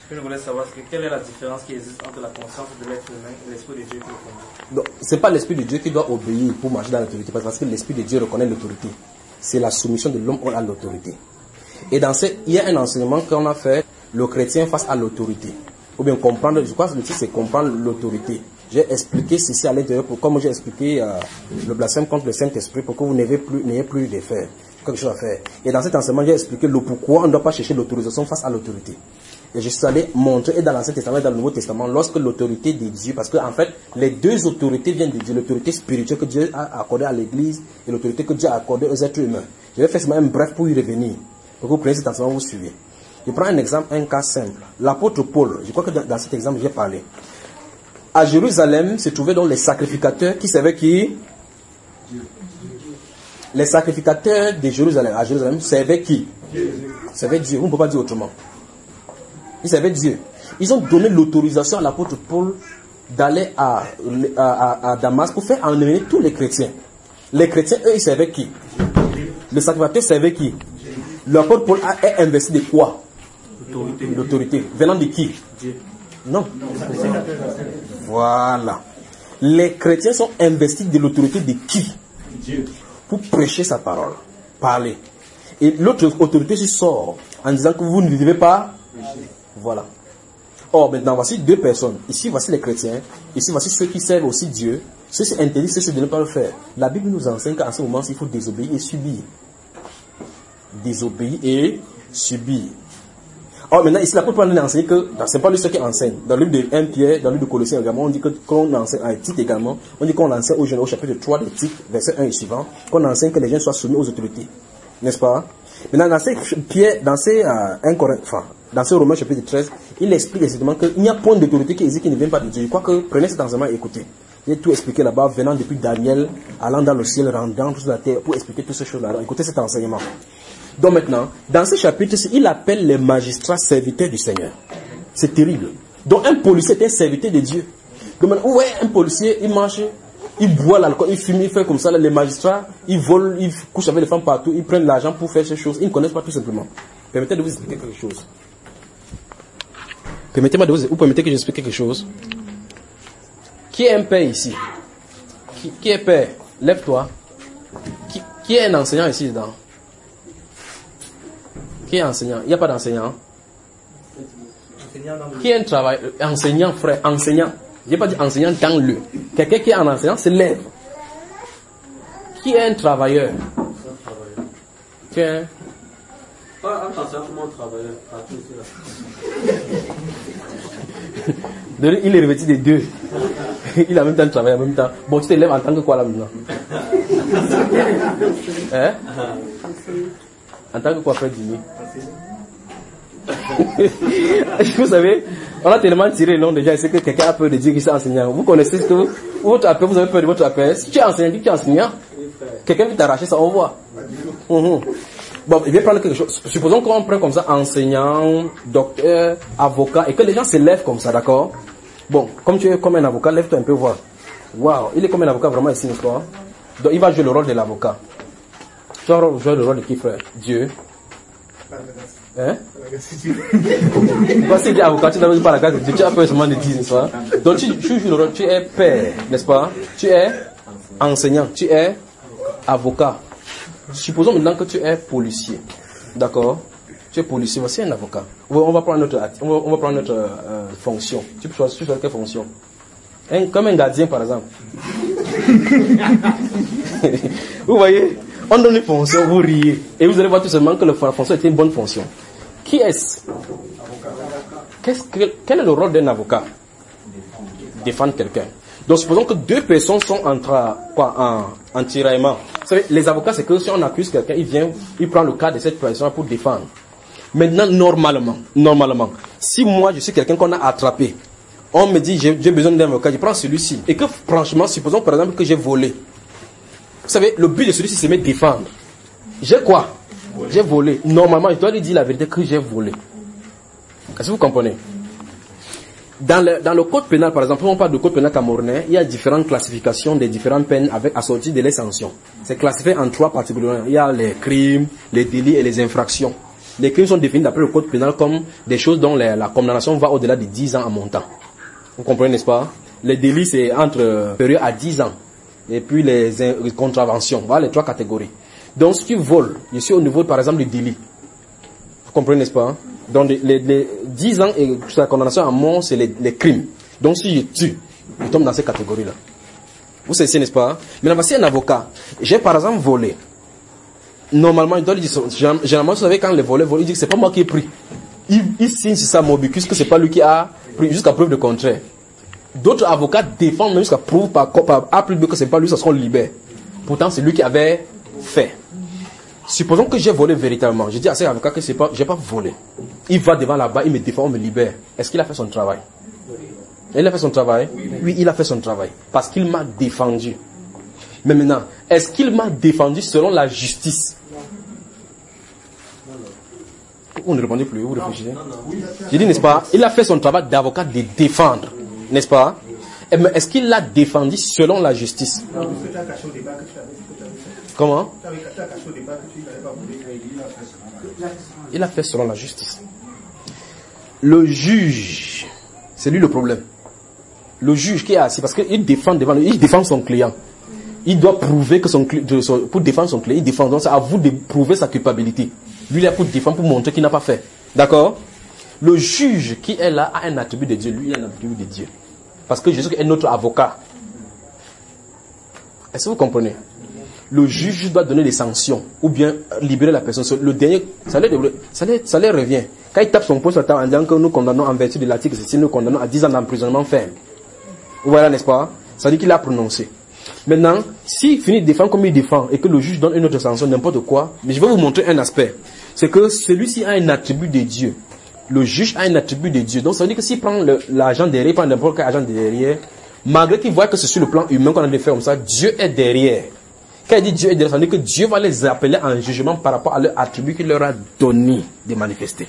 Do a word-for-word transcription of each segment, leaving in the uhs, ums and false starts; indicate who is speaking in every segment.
Speaker 1: Je voulais savoir que, quelle est la différence qui existe entre la conscience de l'être humain et l'esprit de Dieu qui le conduit.
Speaker 2: Donc, c'est pas l'esprit de Dieu qui doit obéir pour marcher dans l'autorité, parce que l'esprit de Dieu reconnaît l'autorité. C'est la soumission de l'homme à l'autorité. Et dans ce, il y a un enseignement qu'on a fait, le chrétien face à l'autorité. Ou bien comprendre, je crois que le titre c'est comprendre l'autorité. J'ai expliqué ceci à l'intérieur, pour, comme j'ai expliqué euh, le blasphème contre le Saint-Esprit, pour que vous n'ayez plus, n'ayez plus de faire, quelque chose à faire. Et dans cet enseignement, j'ai expliqué le pourquoi on ne doit pas chercher l'autorisation face à l'autorité. Et je suis allé montrer, et dans l'Ancien Testament et dans le Nouveau Testament, lorsque l'autorité de Dieu, parce que en fait, les deux autorités viennent de Dieu, l'autorité spirituelle que Dieu a accordée à l'Église et l'autorité que Dieu a accordée aux êtres humains. Je vais faire seulement un bref pour y revenir, pour que vous preniez cet enseignement, vous suivez. Je prends un exemple, un cas simple. L'apôtre Paul, je crois que dans, dans cet exemple, j'ai parlé. À Jérusalem se trouvaient donc les sacrificateurs qui servaient qui? Dieu. Les sacrificateurs de Jérusalem, à Jérusalem, servaient qui? Dieu. Servaient Dieu, on ne peut pas dire autrement. Ils servaient Dieu. Ils ont donné l'autorisation à l'apôtre Paul d'aller à, à, à, à Damas pour faire enlever tous les chrétiens. Les chrétiens, eux, ils servaient qui? Le sacrificateur servait qui? L'apôtre Paul a, est investi de quoi? L'autorité. L'autorité. Venant de qui? Dieu. Non. Voilà. Les chrétiens sont investis de l'autorité de qui? Dieu. Pour prêcher sa parole. Parler. Et l'autre autorité se sort en disant que vous ne devez pas prêcher. Voilà. Or, maintenant, voici deux personnes. Ici, voici les chrétiens. Ici, voici ceux qui servent aussi Dieu. Ceux qui interdisent, ceux de ne pas le faire. La Bible nous enseigne qu'en ce moment, il faut désobéir et subir. Désobéir et subir. Or, maintenant, ici, l'apôtre Paul nous enseigne que, c'est pas lui seul qui enseigne. Dans le livre de un Pierre, dans le livre de Colossiens également, on dit que, qu'on enseigne, à Tite également, on dit qu'on enseigne aux jeunes, au chapitre trois de Tite, verset un et suivant, qu'on enseigne que les gens soient soumis aux autorités. N'est-ce pas? Maintenant, dans ces Pierre, dans ces, euh, un Corinth, enfin, dans ce Romains chapitre treize, il explique exactement qu'il n'y a point d'autorité qui existe qui ne vient pas de Dieu. Je crois que prenez cet enseignement et écoutez. J'ai tout expliqué là-bas, venant depuis Daniel, allant dans le ciel, rendant toute la terre, pour expliquer toutes ces choses-là. Écoutez cet enseignement. Donc maintenant, dans ce chapitre, il appelle les magistrats serviteurs du Seigneur. C'est terrible. Donc un policier est un serviteur de Dieu. Donc maintenant, ouais, un policier, il marche, il boit l'alcool, il fume, il fait comme ça. Là, les magistrats, ils volent, ils couchent avec les femmes partout, ils prennent l'argent pour faire ces choses. Ils ne connaissent pas tout simplement. Permettez de vous expliquer quelque chose. Permettez-moi de vous, vous permettez que j'explique quelque chose. Qui est un père ici? Qui, qui est père? Lève-toi. Qui, qui est un enseignant ici dedans? Qui est enseignant? Il n'y a pas d'enseignant. Qui est un travail? Enseignant, frère, enseignant. Je n'ai pas dit enseignant dans le. Quelqu'un qui est un enseignant, c'est lève. Qui est un travailleur? Qui est un...
Speaker 3: Pas attention comment on travaille.
Speaker 2: Il est revêtu des deux. Il a en même temps travaillé en même temps. Bon, tu te lèves en tant que quoi là maintenant? Hein? En tant que quoi, frère Jimmy? Vous savez, on a tellement tiré le nom déjà, c'est que quelqu'un a peur de dire qu'il est enseignant. Vous connaissez ce que vous, votre appel, vous avez peur de votre appel. Si tu es enseignant, dis que tu es enseignant. Quelqu'un veut t'arracher ça, on voit. Mmh. Bon, il vient prendre quelque chose. Supposons qu'on prend comme ça enseignant, docteur, avocat, et que les gens se lèvent comme ça, d'accord? Bon, comme tu es comme un avocat, lève-toi un peu voir. Waouh, il est comme un avocat vraiment ici, n'est-ce pas? Donc il va jouer le rôle de l'avocat. Tu vas jouer le rôle de qui, frère? Dieu. Hein? Parce que tu es avocat, tu n'as pas la grâce de Dieu, tu as peur seulement de Dieu, n'est-ce pas? Donc tu, tu joues le rôle, tu es père, n'est-ce pas? Tu es enseignant, tu es avocat. Supposons maintenant que tu es policier, d'accord? Tu es policier, voici un avocat. On va prendre notre, on va, on va prendre notre euh, fonction. Tu peux choisir, tu choisis quelle fonction? Un, comme un gardien, par exemple. Vous voyez? On donne une fonction, vous riez. Et vous allez voir tout simplement que la fonction était une bonne fonction. Qui est-ce? Qu'est-ce que, quel est le rôle d'un avocat? Défendre quelqu'un. Donc supposons que deux personnes sont en, tra, quoi, en, en tiraillement. Vous savez, les avocats, c'est que si on accuse quelqu'un, il vient, il prend le cas de cette personne pour défendre. Maintenant, normalement, normalement, si moi je suis quelqu'un qu'on a attrapé, on me dit j'ai, j'ai besoin d'un avocat, je prends celui-ci. Et que franchement, supposons par exemple que j'ai volé. Vous savez, le but de celui-ci, c'est me défendre. J'ai quoi? J'ai volé. Normalement, je dois lui dire la vérité que j'ai volé. Est-ce que vous comprenez? Dans le, dans le code pénal, par exemple, on parle de code pénal camerounais, il y a différentes classifications des différentes peines avec assorties de les sanctions. C'est classifié en trois particulièrement. Il y a les crimes, les délits et les infractions. Les crimes sont définis d'après le code pénal comme des choses dont la, la condamnation va au-delà de dix ans en montant. Vous comprenez, n'est-ce pas? Les délits, c'est entre euh, période à dix ans. Et puis les, les contraventions. Voilà les trois catégories. Donc, si tu voles, je suis au niveau, par exemple, du délit. Vous comprenez, n'est-ce pas? Donc, les, les, les dix ans et la condamnation à mort, c'est les, les crimes. Donc, si je tue, je tombe dans ces catégories-là. Vous savez, n'est-ce pas? Maintenant, voici un avocat. J'ai, par exemple, volé. Normalement, il doit lui dire, généralement, vous savez, quand les voleurs volent, il dit que c'est pas moi qui ai pris. Il, il signe sur sa mobicus que c'est pas lui qui a pris, jusqu'à preuve de contraire. D'autres avocats défendent même jusqu'à preuve par, par A plus B que c'est pas lui, ça sera libéré. Pourtant, c'est lui qui avait fait. Supposons que j'ai volé véritablement. Je dis à cet avocat que c'est pas, j'ai pas volé. Il va devant là-bas, il me défend, on me libère. Est-ce qu'il a fait son travail? Il a fait son travail? Oui, il a fait son travail. Parce qu'il m'a défendu. Mais maintenant, est-ce qu'il m'a défendu selon la justice? Vous ne répondez plus, vous réfléchissez. J'ai dit, n'est-ce pas? Il a fait son travail d'avocat de défendre. N'est-ce pas? Mais est-ce qu'il l'a défendu selon la justice? Comment? Il a fait selon la justice. Le juge, c'est lui le problème. Le juge qui est assis, parce qu'il défend devant, il défend son client. Il doit prouver que son client, pour défendre son client, il défend. Donc c'est à vous de prouver sa culpabilité. Lui, il est pour défendre, pour montrer qu'il n'a pas fait. D'accord? Le juge qui est là a un attribut de Dieu. Lui, il a un attribut de Dieu. Parce que Jésus est notre avocat. Est-ce que vous comprenez? Le juge doit donner des sanctions ou bien libérer la personne. Le dernier, ça leur, ça leur, ça leur revient. Quand il tape son poing sur la table en disant que nous condamnons en vertu de l'article six, nous condamnons à dix ans d'emprisonnement ferme. Voilà, n'est-ce pas? Ça dit qu'il a prononcé. Maintenant, s'il finit de défendre comme il défend et que le juge donne une autre sanction, n'importe quoi, mais je vais vous montrer un aspect. C'est que celui-ci a un attribut de Dieu. Le juge a un attribut de Dieu. Donc ça veut dire que s'il prend l'agent derrière, il prend n'importe quel agent derrière, malgré qu'il voit que c'est sur le plan humain qu'on a des faits comme ça, Dieu est derrière. Quand il dit Dieu est derrière, ça veut dire que Dieu va les appeler en jugement par rapport à leur attribut qu'il leur a donné de manifester.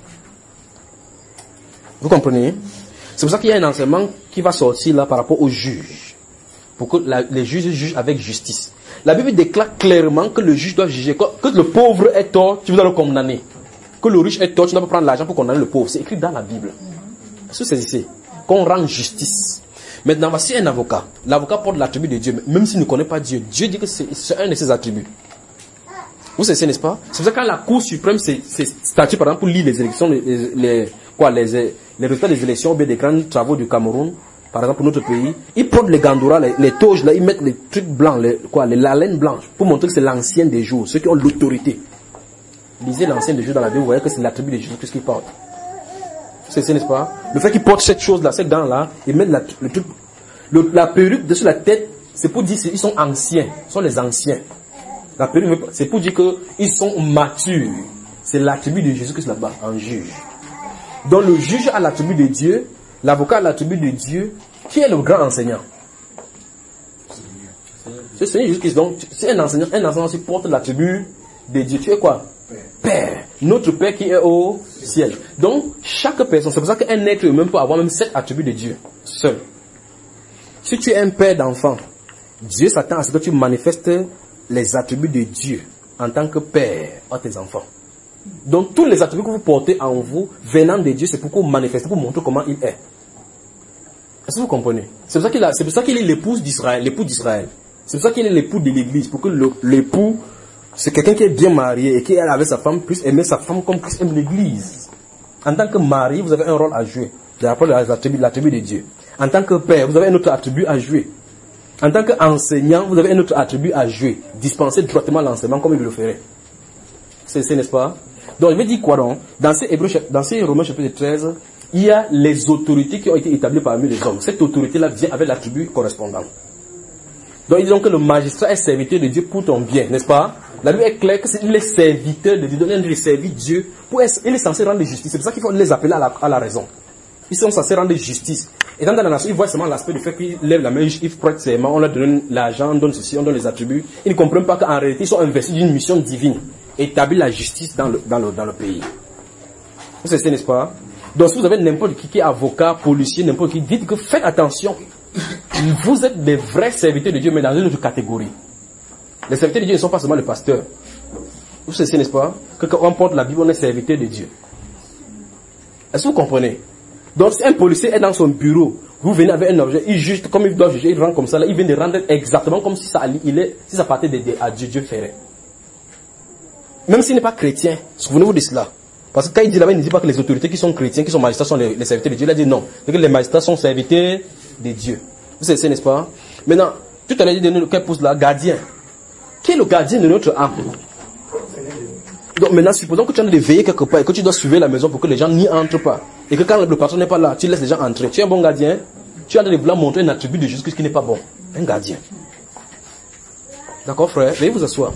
Speaker 2: Vous comprenez? C'est pour ça qu'il y a un enseignement qui va sortir là par rapport aux juges. Pour que la, les juges jugent avec justice. La Bible déclare clairement que le juge doit juger. Que, que le pauvre est tort, tu dois le condamner. Que le riche est tort, tu dois pas prendre l'argent pour condamner le pauvre. C'est écrit dans la Bible. Est-ce que c'est ici? Qu'on rend justice. Maintenant, voici un avocat. L'avocat porte l'attribut de Dieu. Même s'il ne connaît pas Dieu, Dieu dit que c'est un de ses attributs. Vous savez, n'est-ce pas? C'est pour ça que quand la Cour suprême s'est statue, par exemple, pour lire les élections, les, les, quoi, les, les résultats des élections ou bien des grands travaux du Cameroun, par exemple, pour notre pays, ils portent les gandoura, les, les toges, là, ils mettent les trucs blancs, les, quoi, les, la laine blanche, pour montrer que c'est l'ancien des jours, ceux qui ont l'autorité. Lisez l'ancien des jours dans la Bible, vous voyez que c'est l'attribut de Jésus, qu'est-ce qu'il porte. C'est, n'est-ce pas? Le fait qu'ils portent cette chose-là, cette dent-là, ils mettent la, le truc, le, la perruque dessus la tête, c'est pour dire qu'ils sont anciens, ils sont les anciens. La perruque, c'est pour dire qu'ils sont matures. C'est l'attribut de Jésus qui est là-bas, un juge. Donc le juge a l'attribut de Dieu, l'avocat a l'attribut de Dieu. Qui est le grand enseignant? C'est Seigneur Jésus-Christ. Donc, c'est un enseignant, un enseignant qui porte l'attribut de Dieu. Tu es quoi? Père. Notre Père qui est au ciel. Donc, chaque personne, c'est pour ça qu'un être humain peut avoir même sept attributs de Dieu, seul. Si tu es un père d'enfant, Dieu s'attend à ce que tu manifestes les attributs de Dieu en tant que père à tes enfants. Donc, tous les attributs que vous portez en vous, venant de Dieu, c'est pour que vous manifestez, pour montrer comment il est. Est-ce que vous comprenez? C'est pour ça qu'il a, c'est pour ça qu'il est l'épouse d'Israël, l'époux d'Israël. C'est pour ça qu'il est l'époux de l'église, pour que l'époux, c'est quelqu'un qui est bien marié et qui est avec sa femme, plus aimer sa femme comme Christ aime l'église. En tant que mari, vous avez un rôle à jouer, de rapport à l'attribut de Dieu. En tant que père, vous avez un autre attribut à jouer. En tant qu'enseignant, vous avez un autre attribut à jouer. Dispenser droitement l'enseignement comme il le ferait. C'est, n'est-ce pas? Donc, je vais dire quoi donc? Dans ces Hébreux, dans ces Romains chapitre treize, il y a les autorités qui ont été établies parmi les hommes. Cette autorité-là vient avec l'attribut correspondant. Donc, ils disent que le magistrat est serviteur de Dieu pour ton bien, n'est-ce pas? La Bible est claire que c'est il est serviteur de Dieu. Donc, il servir Dieu. Pour être, il est censé rendre justice. C'est pour ça qu'il faut les appeler à la, à la raison. Ils sont censés rendre justice. Et dans la nation, ils voient seulement l'aspect du fait qu'ils lèvent la main, ils prêtent ses mains, on leur donne l'argent, on donne ceci, on donne les attributs. Ils ne comprennent pas qu'en réalité, ils sont investis d'une mission divine. Établir la justice dans le, dans le, dans le pays. Vous savez, n'est-ce pas? Donc si vous avez n'importe qui qui est avocat, policier, n'importe qui, dites que faites attention. Vous êtes des vrais serviteurs de Dieu, mais dans une autre catégorie. Les serviteurs de Dieu ne sont pas seulement les pasteurs. Vous savez, n'est-ce pas, que quand on porte la Bible, on est serviteur de Dieu. Est-ce que vous comprenez? Donc, si un policier est dans son bureau, vous venez avec un objet, il juge comme il doit juger, il rend comme ça, là, il vient de rendre exactement comme si ça, il est, si ça partait de, de, à Dieu, Dieu ferait. Même s'il n'est pas chrétien, souvenez-vous de cela. Parce que quand il dit là-bas, il ne dit pas que les autorités qui sont chrétiens, qui sont magistrats, sont les, les serviteurs de Dieu. Il a dit non, que les magistrats sont serviteurs de Dieu. Vous savez, n'est-ce pas? Maintenant, tout à l'heure, il dit de quel poste là, gardien. Qui est le gardien de notre âme? Donc maintenant, supposons que tu es en train de veiller quelque part et que tu dois suivre la maison pour que les gens n'y entrent pas. Et que quand le patron n'est pas là, tu laisses les gens entrer. Tu es un bon gardien. Tu es en train de vouloir montrer un attribut de Jésus qui n'est pas bon. Un gardien. D'accord, frère? Veuillez vous asseoir.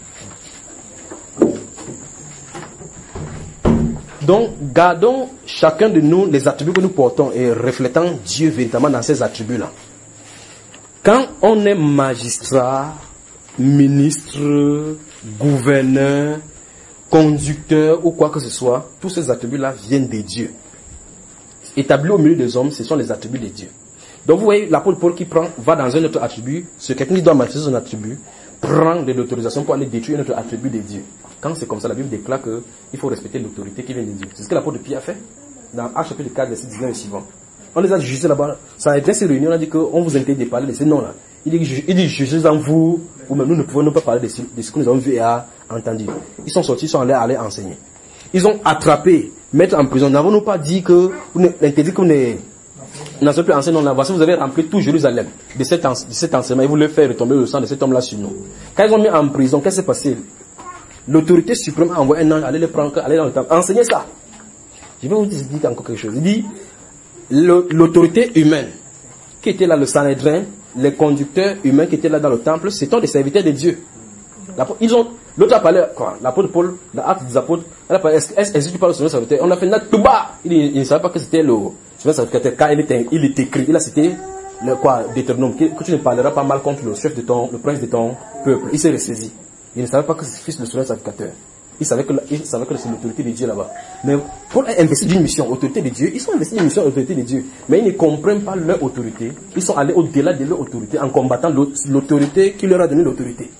Speaker 2: Donc, gardons chacun de nous les attributs que nous portons et reflétons Dieu véritablement dans ces attributs-là. Quand on est magistrat, ministre, gouverneur, conducteur ou quoi que ce soit, tous ces attributs-là viennent de Dieu. Établis au milieu des hommes, ce sont les attributs de Dieu. Donc vous voyez, l'apôtre Paul qui prend, va dans un autre attribut, c'est quelqu'un qui doit manifester son attribut, prend de l'autorisation pour aller détruire un autre attribut de Dieu. Quand c'est comme ça, la Bible déclare qu'il faut respecter l'autorité qui vient de Dieu. C'est ce que l'apôtre Pierre a fait dans Actes chapitre quatre, verset dix-neuf et suivant. On les a jugés là-bas. Ça a été ces réunions, on a dit qu'on vous interdit de parler de ces noms-là. Il dit, il dit jugez en vous, ou même nous ne pouvons pas parler de ce, de ce que nous avons vu et entendu. Ils sont sortis, ils sont allés, allés enseigner. Ils ont attrapé, mettre en prison. N'avons-nous pas dit que, vous interdit que vous n'avez plus enseigné là. Voici, vous avez rempli tout Jérusalem de cet, de cet enseignement. Ils voulaient faire retomber le sang de cet homme-là sur nous. Quand ils ont mis en prison, qu'est-ce qui s'est passé? L'autorité suprême a envoyé un ange, aller les prendre, aller dans le temple, enseigner ça. Je vais vous dire encore quelque chose. Il dit, l'autorité humaine, qui était là, le Sanhédrin, les conducteurs humains qui étaient là dans le temple, c'était des serviteurs de Dieu. Ils ont, l'autre a parlé, quoi, l'apôtre Paul, dans Actes des apôtres, elle a parlé, est-ce que tu parles au serviteur? On a fait une tout bas. Il, il ne savait pas que c'était le serviteur, quand il était, il était écrit, il a cité, le, quoi, Deutéronome, que, que tu ne parleras pas mal contre le chef de ton, le prince de ton peuple. Il s'est ressaisi. Il ne savait pas que c'est le fils de son sacrificateur. Il savait que, il savait que c'est l'autorité de Dieu là-bas. Mais Paul est investi d'une mission, autorité de Dieu. Ils sont investis d'une mission, autorité de Dieu. Mais ils ne comprennent pas leur autorité. Ils sont allés au-delà de leur autorité en combattant l'autorité qui leur a donné l'autorité.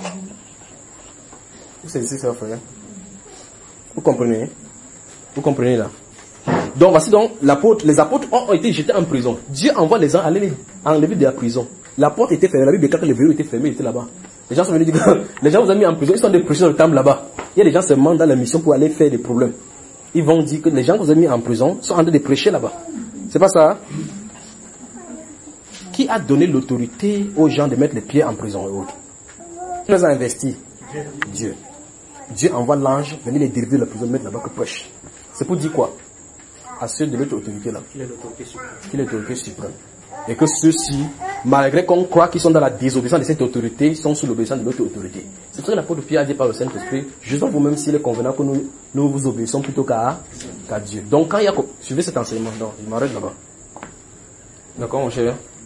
Speaker 2: Vous savez ça, frère? Vous comprenez? Vous comprenez là? Donc voici donc l'apôtre, les apôtres ont été jetés en prison. Dieu envoie les gens aller les enlever de la prison. La porte était fermée, la Bible déclare que le verrou était fermé, il était là-bas. Les gens sont venus dire que les gens vous ont mis en prison, ils sont des prisonniers dans le temple là-bas. Il y a des gens seulement dans la mission pour aller faire des problèmes. Ils vont dire que les gens que vous avez mis en prison sont en train de prêcher là-bas. C'est pas ça? Hein? Qui a donné l'autorité aux gens de mettre les pieds en prison et autres? Qui les a investis? Dieu. Dieu envoie l'ange venir les dériver de la prison, mettre là-bas que prêche. C'est pour dire quoi? À ceux de l'autre autorité là. Qu'il est l'autorité suprême. Qu'il est l'autorité suprême. Et que ceux-ci, malgré qu'on croit qu'ils sont dans la désobéissance de cette autorité, ils sont sous l'obéissance de l'autre autorité. C'est ce que l'apôtre Pierre a dit par le Saint-Esprit. Juste en vous-même s'il est convenant que nous, nous vous obéissons plutôt qu'à qu'à Dieu. Donc quand il y a... Suivez cet enseignement. Donc, je m'arrête là-bas. D'accord, mon cher?